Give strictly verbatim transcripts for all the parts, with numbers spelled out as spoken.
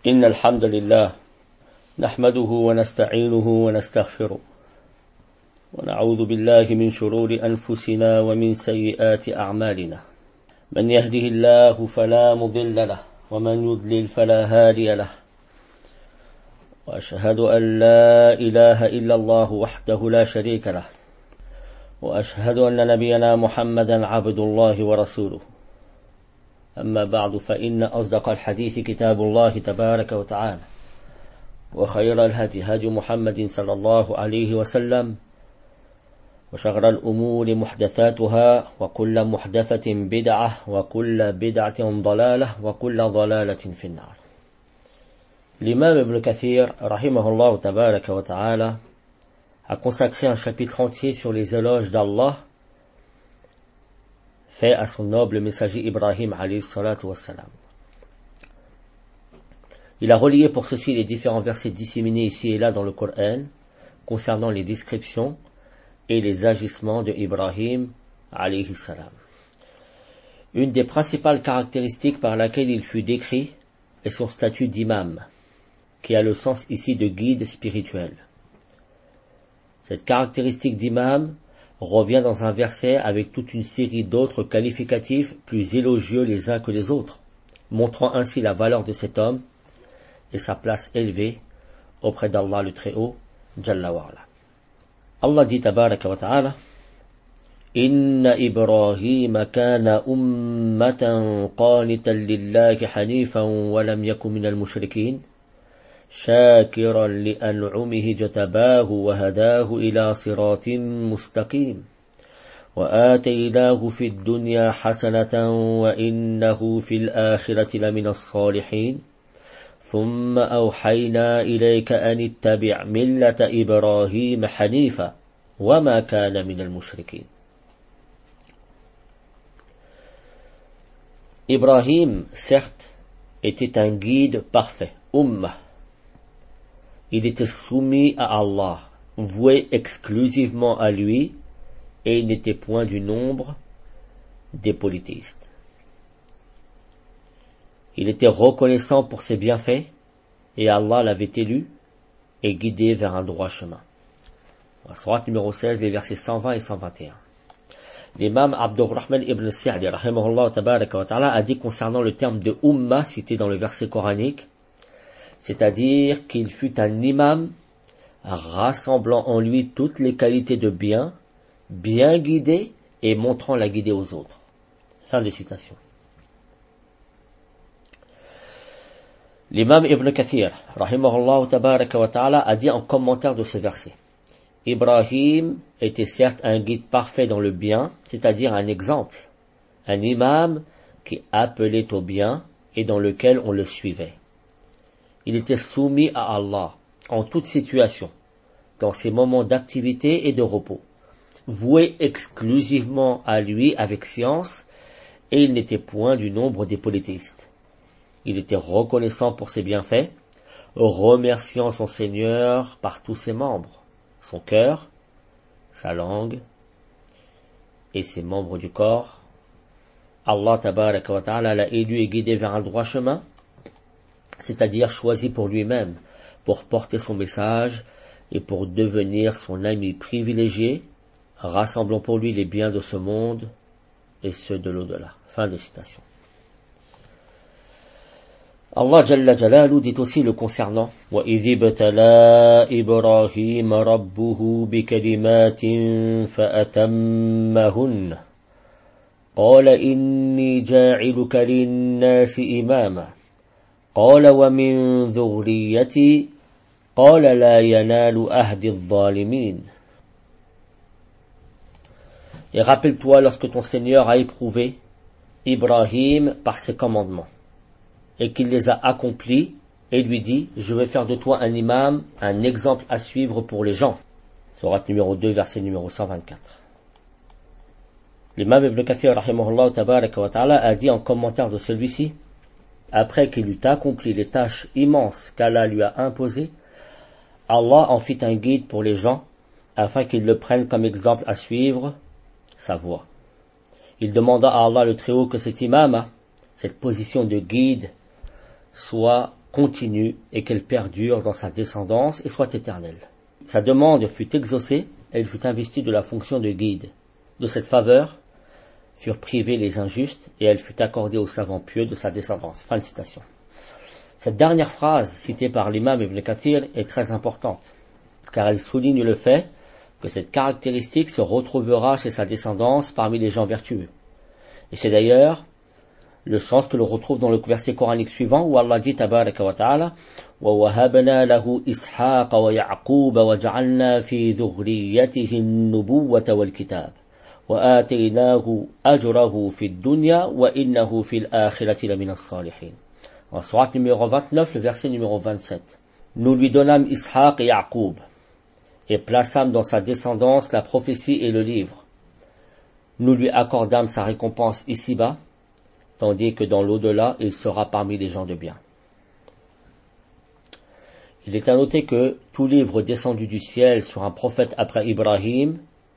إن الحمد لله نحمده ونستعينه ونستغفره ونعوذ بالله من شرور أنفسنا ومن سيئات أعمالنا من يهده الله فلا مضل له ومن يضلل فلا هادي له وأشهد أن لا إله إلا الله وحده لا شريك له وأشهد أن نبينا محمدا عبد الله ورسوله أما بعد فإن أصدق الحديث كتاب الله تبارك وتعالى وخير الهدي هدي محمد صلى الله عليه وسلم وشر الأمور محدثاتها وكل محدثة بدعة وكل بدعة ضلالة وكل ضلالة في النار. L'imam Ibn Kathir, rahimahullah tabaraka wa ta'ala, a consacré un chapitre entier sur les éloges d'Allah fait à son noble messager Ibrahim alayhi salatu wassalam. Il a relié pour ceci les différents versets disséminés ici et là dans le Coran concernant les descriptions et les agissements de Ibrahim alayhi salam. Une des principales caractéristiques par laquelle il fut décrit est son statut d'imam, qui a le sens ici de guide spirituel. Cette caractéristique d'imam revient dans un verset avec toute une série d'autres qualificatifs plus élogieux les uns que les autres, montrant ainsi la valeur de cet homme et sa place élevée auprès d'Allah le Très-Haut, Jalla wa Ala. Allah dit tabaraka wa ta'ala: Inna Ibrahim kana ummatan qanitan lillahi hanifan wa lam yakun minal mushrikin شاكرا لأنعمه جتباه وهداه إلى صراط مستقيم وآتيناه في الدنيا حسنة وإنه في الآخرة لمن الصالحين ثم أوحينا إليك أن اتبع ملة إبراهيم حنيفا وما كان من المشركين. Ibrahim, certes, était un guide parfait, ummah. Il était soumis à Allah, voué exclusivement à lui, et il n'était point du nombre des polythéistes. Il était reconnaissant pour ses bienfaits, et Allah l'avait élu et guidé vers un droit chemin. Sourate numéro seize, les versets cent vingt et cent vingt et un. L'imam Abdurrahman ibn Sa'di, rahimahullah tabaraka wa ta'ala, a dit concernant le terme de Ummah cité dans le verset coranique, c'est-à-dire qu'il fut un imam rassemblant en lui toutes les qualités de bien, bien guidé et montrant la guider aux autres. Fin de citation. L'imam Ibn Kathir, rahimahullah tabaraka wa ta'ala, a dit en commentaire de ce verset: Ibrahim était certes un guide parfait dans le bien, c'est-à-dire un exemple, un imam qui appelait au bien et dans lequel on le suivait. Il était soumis à Allah en toute situation, dans ses moments d'activité et de repos, voué exclusivement à lui avec science, et il n'était point du nombre des polythéistes. Il était reconnaissant pour ses bienfaits, remerciant son Seigneur par tous ses membres, son cœur, sa langue et ses membres du corps. Allah tabaraka wa ta'ala l'a élu et guidé vers un droit chemin, c'est-à-dire choisi pour lui-même, pour porter son message et pour devenir son ami privilégié, rassemblant pour lui les biens de ce monde et ceux de l'au-delà. Fin de citation. Allah Jalla Jalalu dit aussi le concernant: وَإِذِ ابْتَلَى إِبْرَاهِيمَ رَبُّهُ بِكَلِمَاتٍ فَأَتَمَّهُنَّ قَالَ إِنِّي جَاعِلُكَ لِلنَّاسِ إِمَامًا قال ومن ذريتي قال لا ينال أهد الظالمين. Et rappelle-toi lorsque ton Seigneur a éprouvé Ibrahim par ses commandements et qu'il les a accomplis et lui dit: je vais faire de toi un imam, un exemple à suivre pour les gens. Sourate numéro deux, verset numéro cent vingt-quatre. L'imam Ibn Kathir rahimahullah tabaraka wa ta'ala a dit en commentaire de celui-ci: après qu'il eut accompli les tâches immenses qu'Allah lui a imposées, Allah en fit un guide pour les gens, afin qu'ils le prennent comme exemple à suivre, sa voie. Il demanda à Allah le Très-Haut que cet imam, cette position de guide, soit continue et qu'elle perdure dans sa descendance et soit éternelle. Sa demande fut exaucée et il fut investi de la fonction de guide. De cette faveur furent privés les injustes et elle fut accordée aux savants pieux de sa descendance. Fin de citation. Cette dernière phrase citée par l'imam Ibn Kathir est très importante car elle souligne le fait que cette caractéristique se retrouvera chez sa descendance parmi les gens vertueux. Et c'est d'ailleurs le sens que l'on retrouve dans le verset coranique suivant où Allah dit tabaraka wa ta'ala وَوَهَبْنَا لَهُ إِسْحَاقَ وَيَعْقُوبَ وَجَعَلْنَا فِي ذُرِّيَّتِهِ النُّبُوَّةَ وَالْكِتَابَ وَآتَيْنَاهُ أَجْرَهُ فِي الدُّنْيا وَإِنَّهُ فِي الْآخِرَةِ لَمِنَ الصَّالِحِينَ. En sourate numéro vingt-neuf, le verset numéro vingt-sept. Nous lui donnâmes Ishaq et Yaqub et plaçâmes dans sa descendance la prophétie et le livre. Nous lui accordâmes sa récompense ici-bas, tandis que dans l'au-delà, il sera parmi les gens de bien. Il est à noter que tout livre descendu du ciel sur un prophète après Ibrahim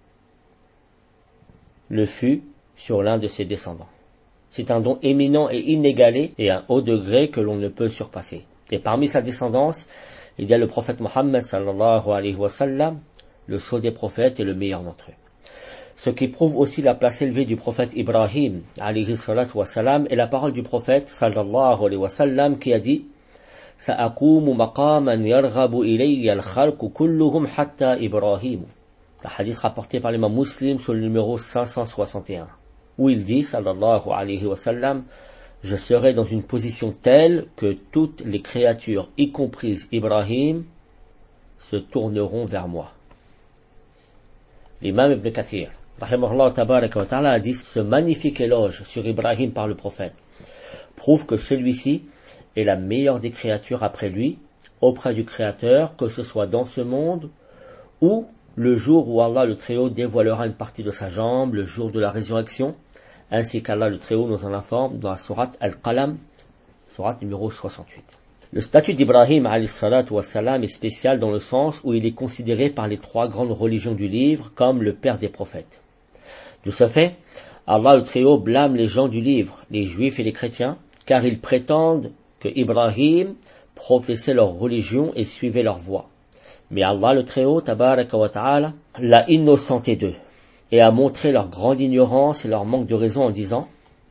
le fut sur l'un de ses descendants. C'est un don éminent et inégalé et un haut degré que l'on ne peut surpasser. Et parmi sa descendance, il y a le prophète Mohammed sallallahu alayhi wa sallam, le sceau des prophètes et le meilleur d'entre eux. Ce qui prouve aussi la place élevée du prophète Ibrahim alayhi salatu wa salam est la parole du prophète sallallahu alayhi wa sallam qui a dit سأقوم مقاما يرغب إلي الخلق كلهم حتى إبراهيم. Le hadith rapporté par l'imam Muslim sur le numéro cinq cent soixante et un, où il dit sallallahu alayhi wa sallam, je serai dans une position telle que toutes les créatures, y compris Ibrahim, se tourneront vers moi. L'imam Ibn Kathir rahimahullah tabaraka wa ta'ala a dit ce magnifique éloge sur Ibrahim par le prophète prouve que celui-ci est la meilleure des créatures après lui, auprès du Créateur, que ce soit dans ce monde ou le jour où Allah le Très-Haut dévoilera une partie de sa jambe, le jour de la résurrection, ainsi qu'Allah le Très-Haut nous en informe dans la sourate Al-Qalam, sourate numéro soixante-huit. Le statut d'Ibrahim alayhi salatu wa salam est spécial dans le sens où il est considéré par les trois grandes religions du livre comme le père des prophètes. De ce fait, Allah le Très-Haut blâme les gens du livre, les juifs et les chrétiens, car ils prétendent que Ibrahim professait leur religion et suivait leur voie. Mais Allah le Très-Haut, tabaraka wa ta'ala, l'a innocenté d'eux et a montré leur grande ignorance et leur manque de raison en disant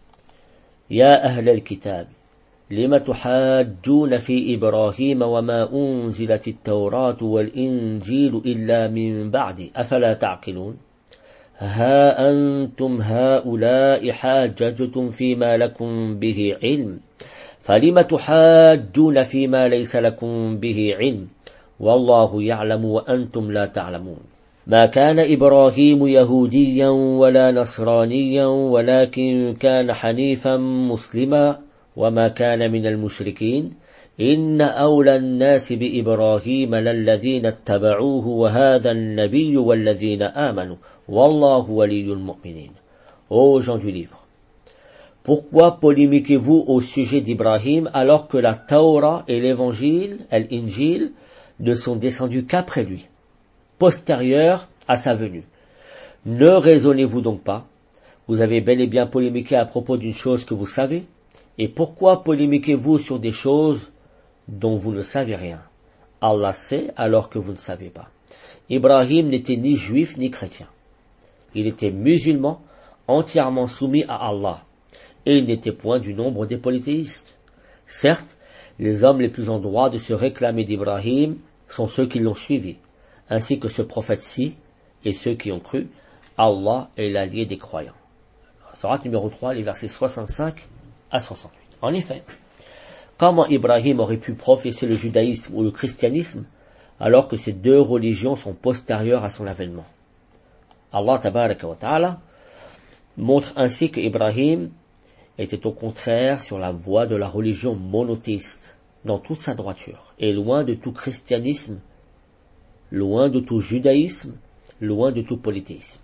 Ya ahl al-kitab, lima tuhajjuna fi Ibrahim wa ma unzilat at-tawrat wal injil illa min ba'di afala ta'qilun ha antum haula'i hajjajtum fima lakum bihi ilm فَلِمَ تُحَاجُّونَ فِيمَا لَيْسَ لَكُمْ بِهِ عِلْمٌ وَاللَّهُ يَعْلَمُ وَأَنْتُمْ لَا تَعْلَمُونَ مَا كَانَ إِبْرَاهِيمُ يَهُودِيًّا وَلَا نَصْرَانِيًّا وَلَكِنْ كَانَ حَنِيفًا مُسْلِمًا وَمَا كَانَ مِنَ الْمُشْرِكِينَ إِنَّ أَوْلَى النَّاسِ بِإِبْرَاهِيمَ لَلَّذِينَ اتَّبَعُوهُ وَهَذَا النَّبِيُّ وَالَّذِينَ آمَنُوا وَاللَّهُ وَلِيُّ الْمُؤْمِنِينَ. Ô gens du livre, pourquoi polémiquez-vous au sujet d'Ibrahim alors que la Taura et l'Évangile, l'Injil, ne sont descendus qu'après lui, postérieurs à sa venue? Ne raisonnez-vous donc pas? Vous avez bel et bien polémiqué à propos d'une chose que vous savez, et pourquoi polémiquez-vous sur des choses dont vous ne savez rien? Allah sait alors que vous ne savez pas. Ibrahim n'était ni juif ni chrétien. Il était musulman, entièrement soumis à Allah. Et il n'était point du nombre des polythéistes. Certes, les hommes les plus en droit de se réclamer d'Ibrahim sont ceux qui l'ont suivi, ainsi que ce prophète-ci et ceux qui ont cru. Allah est l'allié des croyants. Sourate numéro trois, les versets soixante-cinq à soixante-huit. En effet, comment Ibrahim aurait pu professer le judaïsme ou le christianisme alors que ces deux religions sont postérieures à son avènement? Allah tabaraka wa ta'ala montre ainsi qu'Ibrahim était au contraire sur la voie de la religion monothéiste, dans toute sa droiture, et loin de tout christianisme, loin de tout judaïsme, loin de tout polythéisme.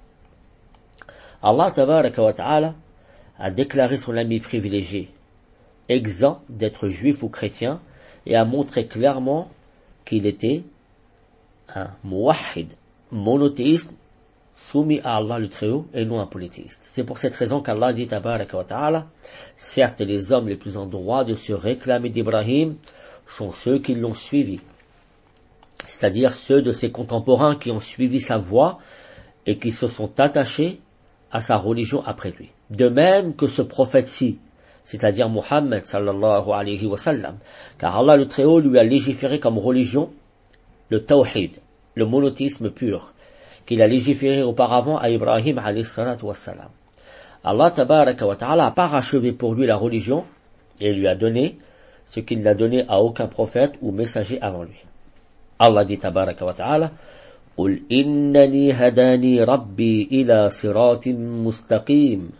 Allah tabaraka wa ta'ala a déclaré son ami privilégié, exempt d'être juif ou chrétien, et a montré clairement qu'il était un muwahhid, monothéiste, soumis à Allah le Très-Haut et non un polythéiste. C'est pour cette raison qu'Allah dit tabaraka wa ta'ala, certes les hommes les plus en droit de se réclamer d'Ibrahim sont ceux qui l'ont suivi, c'est-à-dire ceux de ses contemporains qui ont suivi sa voie et qui se sont attachés à sa religion après lui. De même que ce prophète-ci, c'est-à-dire Muhammad sallallahu alayhi wa sallam, car Allah le Très-Haut lui a légiféré comme religion le tawhid, le monothéisme pur, qu'il a légiféré auparavant à Ibrahim alayhi salatu wa salam. Allah tabaraka wa ta'ala a parachevé pour lui la religion et lui a donné ce qu'il n'a donné à aucun prophète ou messager avant lui. Allah dit tabaraka wa ta'ala: قل إنني هداني ربي إلى صراط مستقيم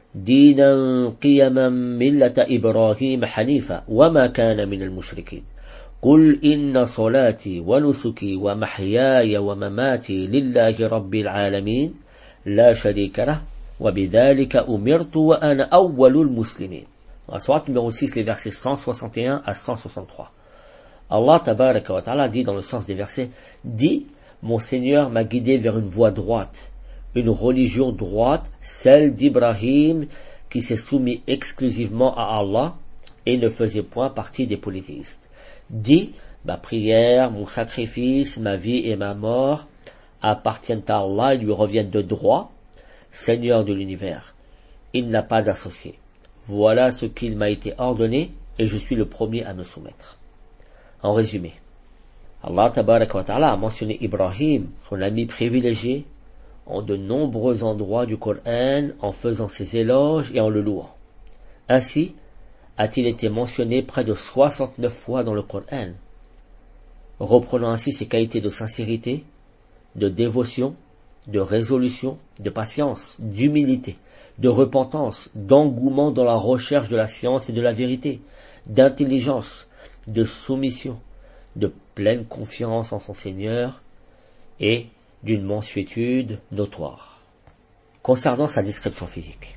دينا قيما ملة إبراهيم حنيفا وما كان من المشركين قل إن صلاتي ونسكي ومحياي ومماتي لله رب العالمين لا شريك له وبذلك أمرت وأنا أول المسلمين. Sourate numéro six, les versets cent soixante et un à cent soixante-trois. Allah tabaraka wa ta'ala dit dans le sens des versets: dit, mon Seigneur m'a guidé vers une voie droite, une religion droite, celle d'Ibrahim qui s'est soumis exclusivement à Allah et ne faisait point partie des polythéistes. Dis, ma prière, mon sacrifice, ma vie et ma mort appartiennent à Allah et lui reviennent de droit, Seigneur de l'univers. Il n'a pas d'associé. Voilà ce qu'il m'a été ordonné et je suis le premier à me soumettre. En résumé, Allah tabaraka wa ta'ala a mentionné Ibrahim, son ami privilégié, en de nombreux endroits du Coran, en faisant ses éloges et en le louant. Ainsi a-t-il été mentionné près de soixante-neuf fois dans le Coran, reprenant ainsi ses qualités de sincérité, de dévotion, de résolution, de patience, d'humilité, de repentance, d'engouement dans la recherche de la science et de la vérité, d'intelligence, de soumission, de pleine confiance en son Seigneur et d'une mansuétude notoire. Concernant sa description physique,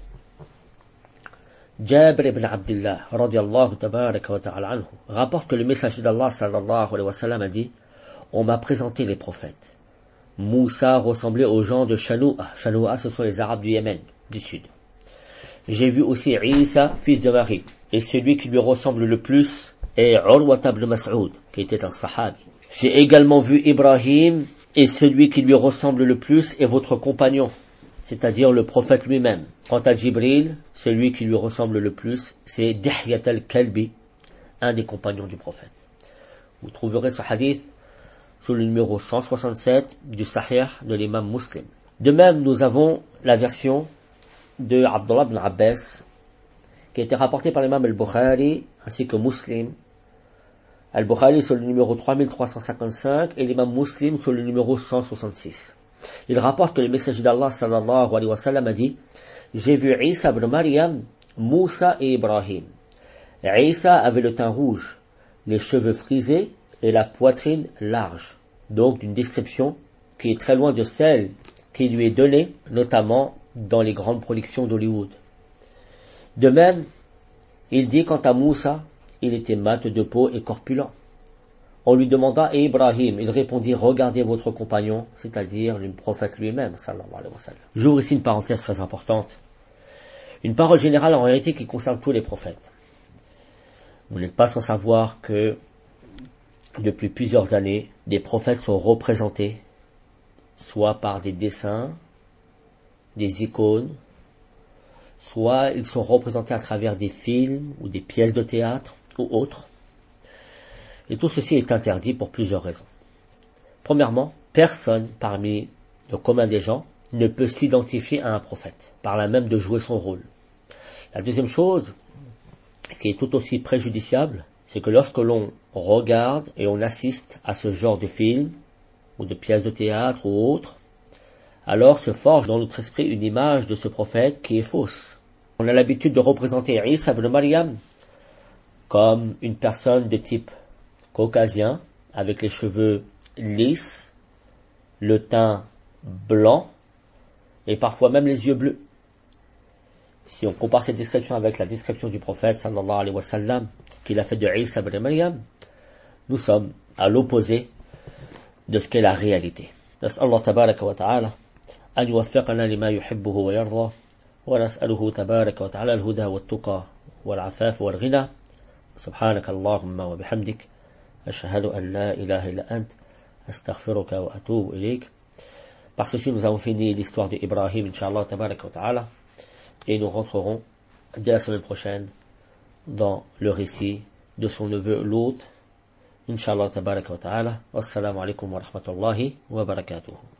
Jabir ibn Abdullah radiyallahu tabaraka wa ta'ala anhu rapporte que le messager d'Allah sallallahu alayhi wa sallam a dit: on m'a présenté les prophètes. Moussa ressemblait aux gens de Shanoua. Shanoua, ce sont les Arabes du Yémen, du sud. J'ai vu aussi Isa, fils de Marie, et celui qui lui ressemble le plus est Urwa ibn Mas'ud, qui était un sahabi. J'ai également vu Ibrahim, et celui qui lui ressemble le plus est votre compagnon, c'est-à-dire le prophète lui-même. Quant à Jibril, celui qui lui ressemble le plus, c'est Dihyat al-Kalbi, un des compagnons du prophète. Vous trouverez ce hadith sous le numéro cent soixante-sept du Sahih de l'imam Muslim. De même, nous avons la version de Abdullah ibn Abbas, qui a été rapportée par l'imam al-Bukhari ainsi que Muslim. Al-Bukhari sur le numéro trois mille trois cent cinquante-cinq et l'imam Muslim sur le numéro cent soixante-six. Il rapporte que le messager d'Allah sallallahu alayhi wa sallam a dit: j'ai vu Isa ibn Maryam, Moussa et Ibrahim. Isa avait le teint rouge, les cheveux frisés et la poitrine large, donc d'une description qui est très loin de celle qui lui est donnée, notamment dans les grandes productions d'Hollywood. De même, il dit quant à Moussa, il était mat de peau et corpulent. On lui demanda: et Ibrahim? Il répondit: regardez votre compagnon, c'est-à-dire le prophète lui-même, sallallahu alayhi wa sallam. J'ouvre ici une parenthèse très importante. Une parole générale en réalité qui concerne tous les prophètes. Vous n'êtes pas sans savoir que depuis plusieurs années, des prophètes sont représentés soit par des dessins, des icônes, soit ils sont représentés à travers des films ou des pièces de théâtre ou autres. Et tout ceci est interdit pour plusieurs raisons. Premièrement, personne parmi le commun des gens ne peut s'identifier à un prophète, par là même de jouer son rôle. La deuxième chose, qui est tout aussi préjudiciable, c'est que lorsque l'on regarde et on assiste à ce genre de film, ou de pièces de théâtre ou autres, alors se forge dans notre esprit une image de ce prophète qui est fausse. On a l'habitude de représenter Isa ibn Maryam comme une personne de type caucasien, avec les cheveux lisses, le teint blanc, et parfois même les yeux bleus. Si on compare cette description avec la description du prophète sallallahu alayhi wa sallam qu'il a fait de Isa ibn Maryam, nous sommes à l'opposé de ce qu'est la réalité. نسأل الله تبارك وتعالى أن يوفقنا لما يحبه ويرضى ونسأله تبارك وتعالى الهدى والتقى والعفاف والغنى سبحانك اللهم وبحمدك Ashhadu an la ilaha illa ant. Astaghfiruka wa atubu ilayk. Par ceci, nous avons fini l'histoire d'Ibrahim, Inch'Allah, tabaraka wa ta'ala. Et nous rentrerons dès la semaine prochaine dans le récit de son neveu Lot, Inch'Allah, tabaraka wa ta'ala. Wassalamu alaikum wa rahmatullahi wa barakatuh.